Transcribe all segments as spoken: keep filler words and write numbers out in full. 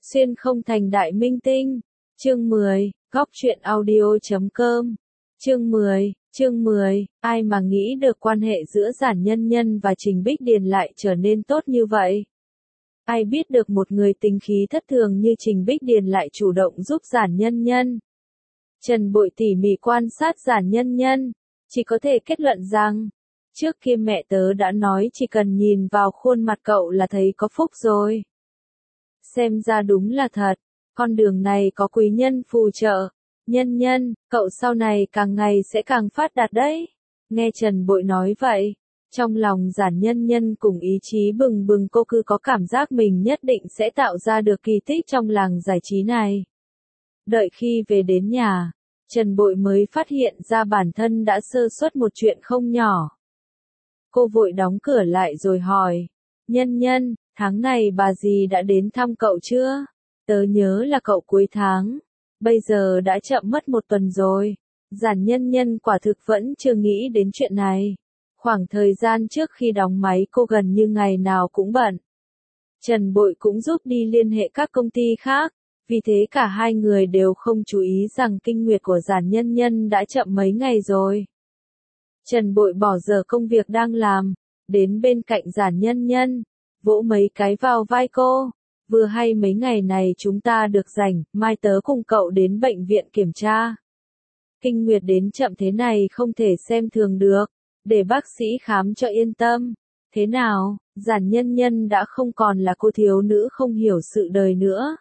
Xuyên không thành đại minh tinh. Chương mười, góc truyện audio chấm com. Chương mười, chương mười, ai mà nghĩ được quan hệ giữa Giản Nhân Nhân và Trình Bích Điền lại trở nên tốt như vậy? Ai biết được một người tính khí thất thường như Trình Bích Điền lại chủ động giúp Giản Nhân Nhân? Trần Bội tỉ mỉ quan sát Giản Nhân Nhân, chỉ có thể kết luận rằng, trước kia mẹ tớ đã nói chỉ cần nhìn vào khuôn mặt cậu là thấy có phúc rồi. Xem ra đúng là thật, con đường này có quý nhân phù trợ. Nhân Nhân, cậu sau này càng ngày sẽ càng phát đạt đấy. Nghe Trần Bội nói vậy, trong lòng Giản Nhân Nhân cùng ý chí bừng bừng, cô cứ có cảm giác mình nhất định sẽ tạo ra được kỳ tích trong làng giải trí này. Đợi khi về đến nhà, Trần Bội mới phát hiện ra bản thân đã sơ suất một chuyện không nhỏ. Cô vội đóng cửa lại rồi hỏi, Nhân Nhân, tháng này bà dì đã đến thăm cậu chưa? Tớ nhớ là cậu cuối tháng, bây giờ đã chậm mất một tuần rồi. Giản Nhân Nhân quả thực vẫn chưa nghĩ đến chuyện này. Khoảng thời gian trước khi đóng máy cô gần như ngày nào cũng bận. Trần Bội cũng giúp đi liên hệ các công ty khác, vì thế cả hai người đều không chú ý rằng kinh nguyệt của Giản Nhân Nhân đã chậm mấy ngày rồi. Trần Bội bỏ giờ công việc đang làm, đến bên cạnh Giản Nhân Nhân, vỗ mấy cái vào vai cô. Vừa hay mấy ngày này chúng ta được rảnh, mai tớ cùng cậu đến bệnh viện kiểm tra. Kinh nguyệt đến chậm thế này không thể xem thường được, để bác sĩ khám cho yên tâm. Thế nào, Giản Nhân Nhân đã không còn là cô thiếu nữ không hiểu sự đời nữa.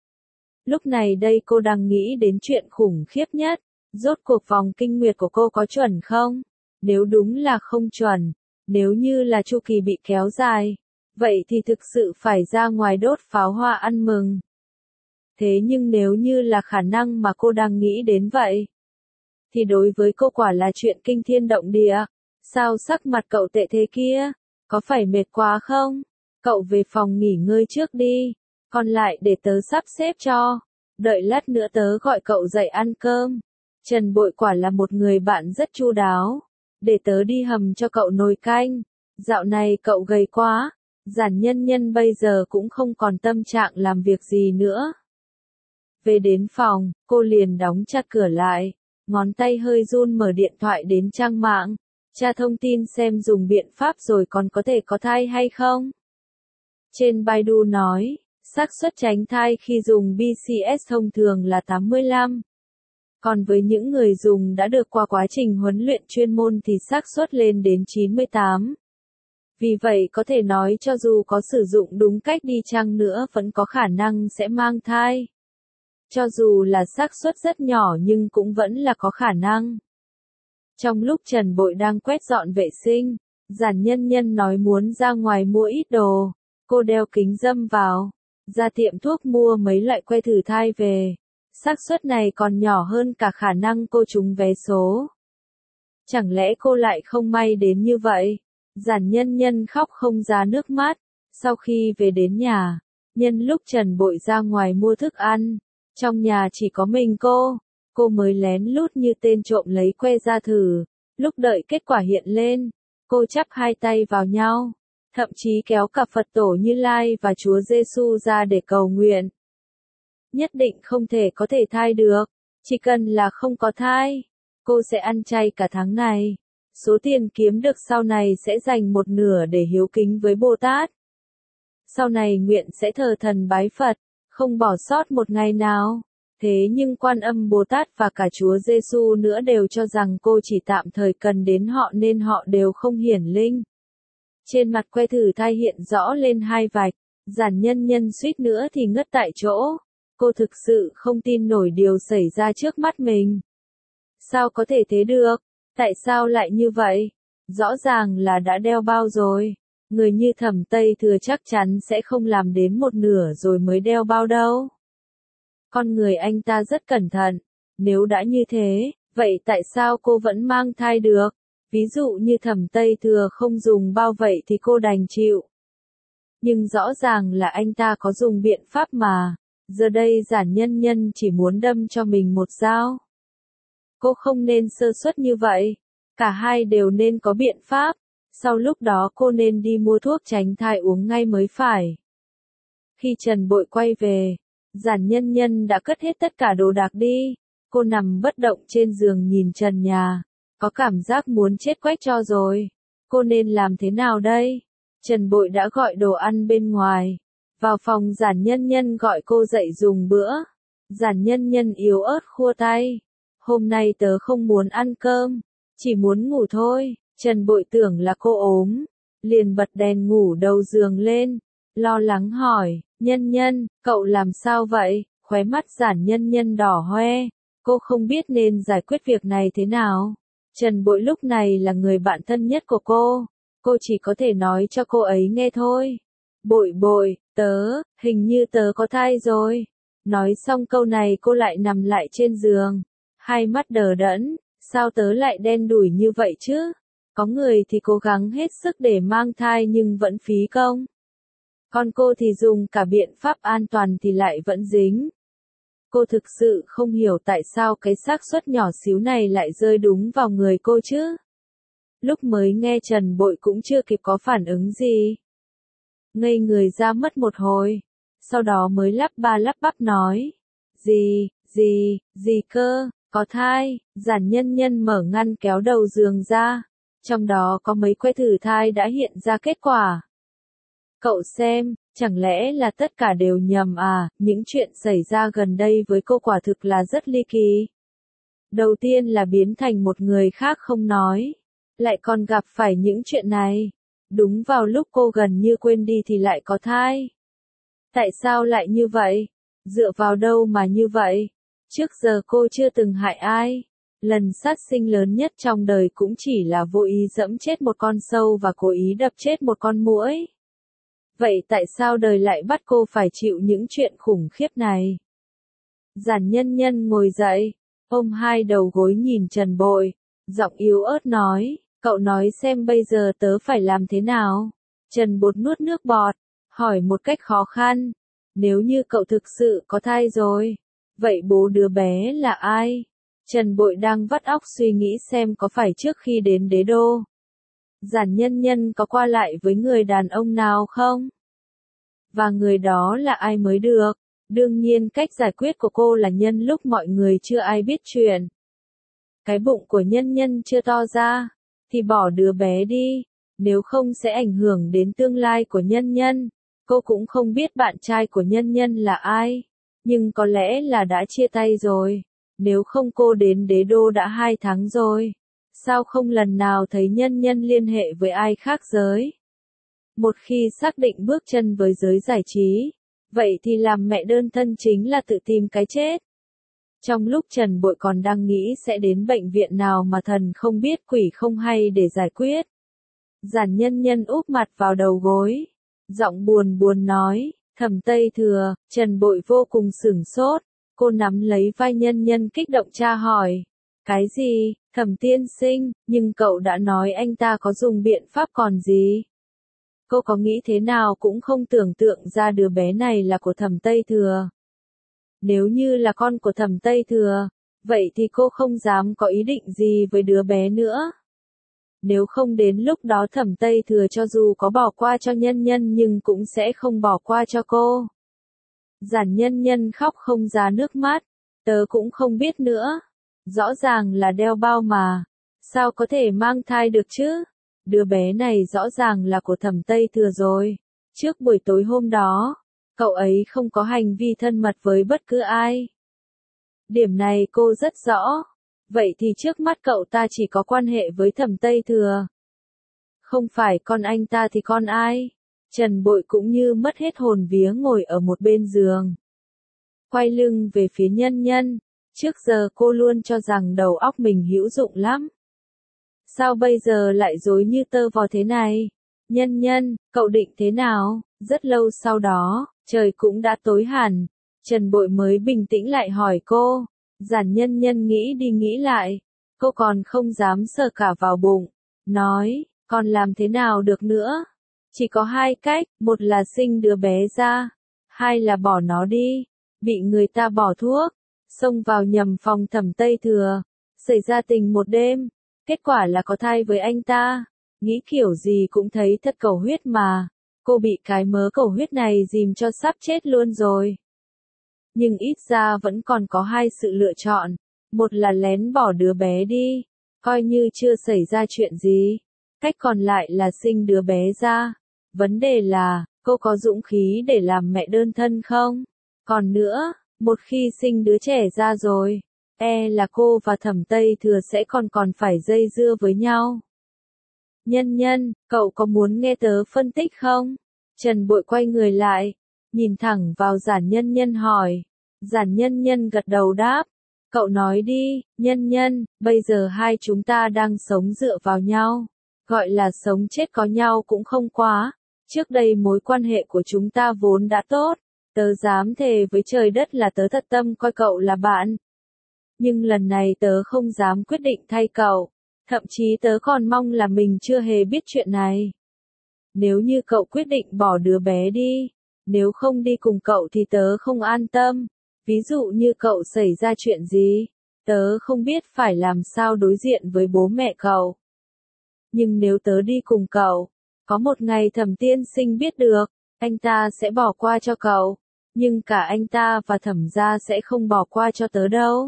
Lúc này đây cô đang nghĩ đến chuyện khủng khiếp nhất, rốt cuộc vòng kinh nguyệt của cô có chuẩn không? Nếu đúng là không chuẩn, nếu như là chu kỳ bị kéo dài, vậy thì thực sự phải ra ngoài đốt pháo hoa ăn mừng. Thế nhưng nếu như là khả năng mà cô đang nghĩ đến vậy, thì đối với cô quả là chuyện kinh thiên động địa. Sao sắc mặt cậu tệ thế kia? Có phải mệt quá không? Cậu về phòng nghỉ ngơi trước đi, còn lại để tớ sắp xếp cho. Đợi lát nữa tớ gọi cậu dậy ăn cơm. Trần Bội quả là một người bạn rất chu đáo. Để tớ đi hầm cho cậu nồi canh. Dạo này cậu gầy quá. Giản Nhân Nhân bây giờ cũng không còn tâm trạng làm việc gì nữa. Về đến phòng, cô liền đóng chặt cửa lại, ngón tay hơi run mở điện thoại đến trang mạng, tra thông tin xem dùng biện pháp rồi còn có thể có thai hay không. Trên Baidu nói, xác suất tránh thai khi dùng bê xê ét thông thường là tám mươi lăm. Còn với những người dùng đã được qua quá trình huấn luyện chuyên môn thì xác suất lên đến chín mươi tám. Vì vậy có thể nói cho dù có sử dụng đúng cách đi chăng nữa vẫn có khả năng sẽ mang thai. Cho dù là xác suất rất nhỏ nhưng cũng vẫn là có khả năng. Trong lúc Trần Bội đang quét dọn vệ sinh, Giản Nhân Nhân nói muốn ra ngoài mua ít đồ. Cô đeo kính râm vào, ra tiệm thuốc mua mấy loại que thử thai về. Xác suất này còn nhỏ hơn cả khả năng cô trúng vé số. Chẳng lẽ cô lại không may đến như vậy? Giản Nhân Nhân khóc không ra nước mắt. Sau khi về đến nhà, nhân lúc Trần Bội ra ngoài mua thức ăn, trong nhà chỉ có mình cô, cô mới lén lút như tên trộm lấy que ra thử. Lúc đợi kết quả hiện lên, cô chắp hai tay vào nhau, thậm chí kéo cả Phật tổ Như Lai và Chúa Giêsu ra để cầu nguyện. Nhất định không thể có thể thai được, chỉ cần là không có thai, cô sẽ ăn chay cả tháng này. Số tiền kiếm được sau này sẽ dành một nửa để hiếu kính với Bồ Tát. Sau này nguyện sẽ thờ thần bái Phật, không bỏ sót một ngày nào. Thế nhưng Quan Âm Bồ Tát và cả Chúa Giêsu nữa đều cho rằng cô chỉ tạm thời cần đến họ nên họ đều không hiển linh. Trên mặt que thử thai hiện rõ lên hai vạch, Giản Nhân Nhân suýt nữa thì ngất tại chỗ. Cô thực sự không tin nổi điều xảy ra trước mắt mình. Sao có thể thế được? Tại sao lại như vậy? Rõ ràng là đã đeo bao rồi. Người như Thẩm Tây Thừa chắc chắn sẽ không làm đến một nửa rồi mới đeo bao đâu. Con người anh ta rất cẩn thận. Nếu đã như thế, vậy tại sao cô vẫn mang thai được? Ví dụ như Thẩm Tây Thừa không dùng bao vậy thì cô đành chịu. Nhưng rõ ràng là anh ta có dùng biện pháp mà. Giờ đây Giản Nhân Nhân chỉ muốn đâm cho mình một dao. Cô không nên sơ suất như vậy. Cả hai đều nên có biện pháp. Sau lúc đó cô nên đi mua thuốc tránh thai uống ngay mới phải. Khi Trần Bội quay về, Giản Nhân Nhân đã cất hết tất cả đồ đạc đi. Cô nằm bất động trên giường nhìn trần nhà, có cảm giác muốn chết quách cho rồi. Cô nên làm thế nào đây? Trần Bội đã gọi đồ ăn bên ngoài. Vào phòng Giản Nhân Nhân gọi cô dậy dùng bữa. Giản Nhân Nhân yếu ớt khua tay. Hôm nay tớ không muốn ăn cơm, chỉ muốn ngủ thôi. Trần Bội tưởng là cô ốm, liền bật đèn ngủ đầu giường lên, lo lắng hỏi, Nhân Nhân, cậu làm sao vậy? Khóe mắt Giản Nhân Nhân đỏ hoe, cô không biết nên giải quyết việc này thế nào. Trần Bội lúc này là người bạn thân nhất của cô, cô chỉ có thể nói cho cô ấy nghe thôi. Bội bội, tớ, hình như tớ có thai rồi. Nói xong câu này cô lại nằm lại trên giường, hai mắt đờ đẫn, sao tớ lại đen đủi như vậy chứ? Có người thì cố gắng hết sức để mang thai nhưng vẫn phí công. Còn cô thì dùng cả biện pháp an toàn thì lại vẫn dính. Cô thực sự không hiểu tại sao cái xác suất nhỏ xíu này lại rơi đúng vào người cô chứ. Lúc mới nghe Trần Bội cũng chưa kịp có phản ứng gì. Ngây người ra mất một hồi, sau đó mới lắp ba lắp bắp nói. Gì, gì, gì cơ, có thai. Giản Nhân Nhân mở ngăn kéo đầu giường ra. Trong đó có mấy que thử thai đã hiện ra kết quả. Cậu xem, chẳng lẽ là tất cả đều nhầm à? Những chuyện xảy ra gần đây với cô quả thực là rất ly kỳ. Đầu tiên là biến thành một người khác không nói, lại còn gặp phải những chuyện này. Đúng vào lúc cô gần như quên đi thì lại có thai. Tại sao lại như vậy? Dựa vào đâu mà như vậy? Trước giờ cô chưa từng hại ai. Lần sát sinh lớn nhất trong đời cũng chỉ là vô ý dẫm chết một con sâu và cố ý đập chết một con muỗi. Vậy tại sao đời lại bắt cô phải chịu những chuyện khủng khiếp này? Giản Nhân Nhân ngồi dậy, ôm hai đầu gối nhìn Trần Bội, giọng yếu ớt nói, cậu nói xem bây giờ tớ phải làm thế nào? Trần Bột nuốt nước bọt, hỏi một cách khó khăn, nếu như cậu thực sự có thai rồi, vậy bố đứa bé là ai? Trần Bội đang vắt óc suy nghĩ xem có phải trước khi đến đế đô, Giản Nhân Nhân có qua lại với người đàn ông nào không? Và người đó là ai mới được? Đương nhiên cách giải quyết của cô là nhân lúc mọi người chưa ai biết chuyện. Cái bụng của Nhân Nhân chưa to ra, thì bỏ đứa bé đi, nếu không sẽ ảnh hưởng đến tương lai của Nhân Nhân. Cô cũng không biết bạn trai của Nhân Nhân là ai, nhưng có lẽ là đã chia tay rồi. Nếu không cô đến đế đô đã hai tháng rồi. Sao không lần nào thấy Nhân Nhân liên hệ với ai khác giới? Một khi xác định bước chân với giới giải trí, vậy thì làm mẹ đơn thân chính là tự tìm cái chết. Trong lúc Trần Bội còn đang nghĩ sẽ đến bệnh viện nào mà thần không biết quỷ không hay để giải quyết, Giản Nhân Nhân úp mặt vào đầu gối, giọng buồn buồn nói, Thẩm Tây Thừa. Trần Bội vô cùng sửng sốt, cô nắm lấy vai Nhân Nhân kích động tra hỏi. Cái gì? Thẩm tiên sinh, nhưng cậu đã nói anh ta có dùng biện pháp còn gì? Cô có nghĩ thế nào cũng không tưởng tượng ra đứa bé này là của Thẩm Tây Thừa. Nếu như là con của Thẩm Tây Thừa, vậy thì cô không dám có ý định gì với đứa bé nữa. Nếu không đến lúc đó Thẩm Tây Thừa cho dù có bỏ qua cho Nhân Nhân nhưng cũng sẽ không bỏ qua cho cô. Giản Nhân Nhân khóc không ra nước mắt, tớ cũng không biết nữa. Rõ ràng là đeo bao mà, sao có thể mang thai được chứ? Đứa bé này rõ ràng là của Thẩm Tây Thừa rồi. Trước buổi tối hôm đó, cậu ấy không có hành vi thân mật với bất cứ ai. Điểm này cô rất rõ. Vậy thì trước mắt cậu ta chỉ có quan hệ với Thẩm Tây Thừa. Không phải con anh ta thì con ai? Trần Bội cũng như mất hết hồn vía ngồi ở một bên giường, quay lưng về phía Nhân Nhân. Trước giờ cô luôn cho rằng đầu óc mình hữu dụng lắm. Sao bây giờ lại rối như tơ vò thế này? Nhân Nhân, cậu định thế nào? Rất lâu sau đó, trời cũng đã tối hẳn. Trần Bội mới bình tĩnh lại hỏi cô. Giản Nhân Nhân nghĩ đi nghĩ lại. Cô còn không dám sờ cả vào bụng. Nói, còn làm thế nào được nữa? Chỉ có hai cách, một là sinh đứa bé ra, hai là bỏ nó đi. Bị người ta bỏ thuốc, xông vào nhầm phòng Thẩm Tây Thừa, xảy ra tình một đêm, kết quả là có thai với anh ta. Nghĩ kiểu gì cũng thấy thật cầu huyết mà, cô bị cái mớ cầu huyết này dìm cho sắp chết luôn rồi. Nhưng ít ra vẫn còn có hai sự lựa chọn. Một là lén bỏ đứa bé đi, coi như chưa xảy ra chuyện gì. Cách còn lại là sinh đứa bé ra. Vấn đề là, cô có dũng khí để làm mẹ đơn thân không? Còn nữa, một khi sinh đứa trẻ ra rồi, e là cô và Thẩm Tây Thừa sẽ còn còn phải dây dưa với nhau. Nhân Nhân, cậu có muốn nghe tớ phân tích không? Trần Bội quay người lại, nhìn thẳng vào Giản Nhân Nhân hỏi. Giản Nhân Nhân gật đầu đáp. Cậu nói đi, Nhân Nhân, bây giờ hai chúng ta đang sống dựa vào nhau. Gọi là sống chết có nhau cũng không quá. Trước đây mối quan hệ của chúng ta vốn đã tốt. Tớ dám thề với trời đất là tớ thật tâm coi cậu là bạn. Nhưng lần này tớ không dám quyết định thay cậu. Thậm chí tớ còn mong là mình chưa hề biết chuyện này. Nếu như cậu quyết định bỏ đứa bé đi, nếu không đi cùng cậu thì tớ không an tâm. Ví dụ như cậu xảy ra chuyện gì, tớ không biết phải làm sao đối diện với bố mẹ cậu. Nhưng nếu tớ đi cùng cậu, có một ngày Thẩm tiên sinh biết được, anh ta sẽ bỏ qua cho cậu. Nhưng cả anh ta và Thẩm gia sẽ không bỏ qua cho tớ đâu.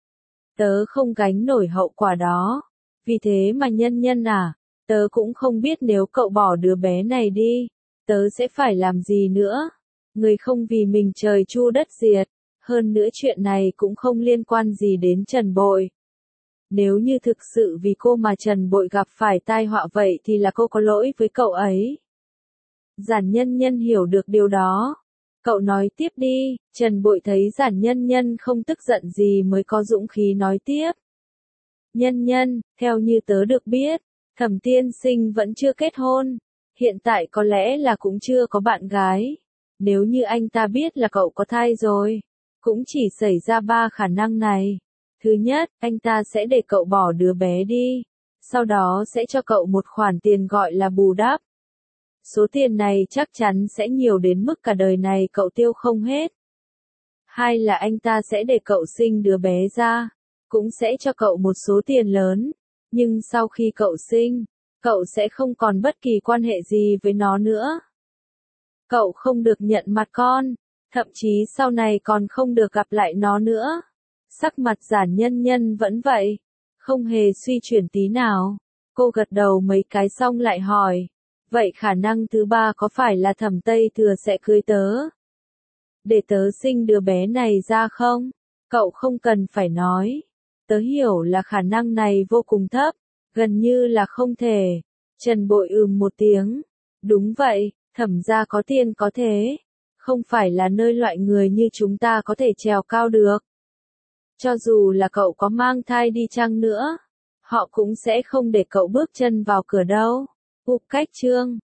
Tớ không gánh nổi hậu quả đó. Vì thế mà Nhân Nhân à, tớ cũng không biết nếu cậu bỏ đứa bé này đi, tớ sẽ phải làm gì nữa. Người không vì mình trời chu đất diệt. Hơn nữa chuyện này cũng không liên quan gì đến Trần Bội. Nếu như thực sự vì cô mà Trần Bội gặp phải tai họa vậy thì là cô có lỗi với cậu ấy. Giản Nhân Nhân hiểu được điều đó. Cậu nói tiếp đi. Trần Bội thấy Giản Nhân Nhân không tức giận gì mới có dũng khí nói tiếp. Nhân Nhân, theo như tớ được biết, Thẩm tiên sinh vẫn chưa kết hôn. Hiện tại có lẽ là cũng chưa có bạn gái. Nếu như anh ta biết là cậu có thai rồi, cũng chỉ xảy ra ba khả năng này. Thứ nhất, anh ta sẽ để cậu bỏ đứa bé đi. Sau đó sẽ cho cậu một khoản tiền gọi là bù đắp. Số tiền này chắc chắn sẽ nhiều đến mức cả đời này cậu tiêu không hết. Hai là anh ta sẽ để cậu sinh đứa bé ra. Cũng sẽ cho cậu một số tiền lớn. Nhưng sau khi cậu sinh, cậu sẽ không còn bất kỳ quan hệ gì với nó nữa. Cậu không được nhận mặt con. Thậm chí sau này còn không được gặp lại nó nữa. Sắc mặt Giản Nhân Nhân vẫn vậy. Không hề suy chuyển tí nào. Cô gật đầu mấy cái xong lại hỏi. Vậy khả năng thứ ba có phải là Thẩm Tây Thừa sẽ cưới tớ? Để tớ sinh đứa bé này ra không? Cậu không cần phải nói. Tớ hiểu là khả năng này vô cùng thấp. Gần như là không thể. Trần Bội ừm một tiếng. Đúng vậy, Thẩm gia có tiền có thế. Không phải là nơi loại người như chúng ta có thể trèo cao được. Cho dù là cậu có mang thai đi chăng nữa, họ cũng sẽ không để cậu bước chân vào cửa đâu. Úp cách chương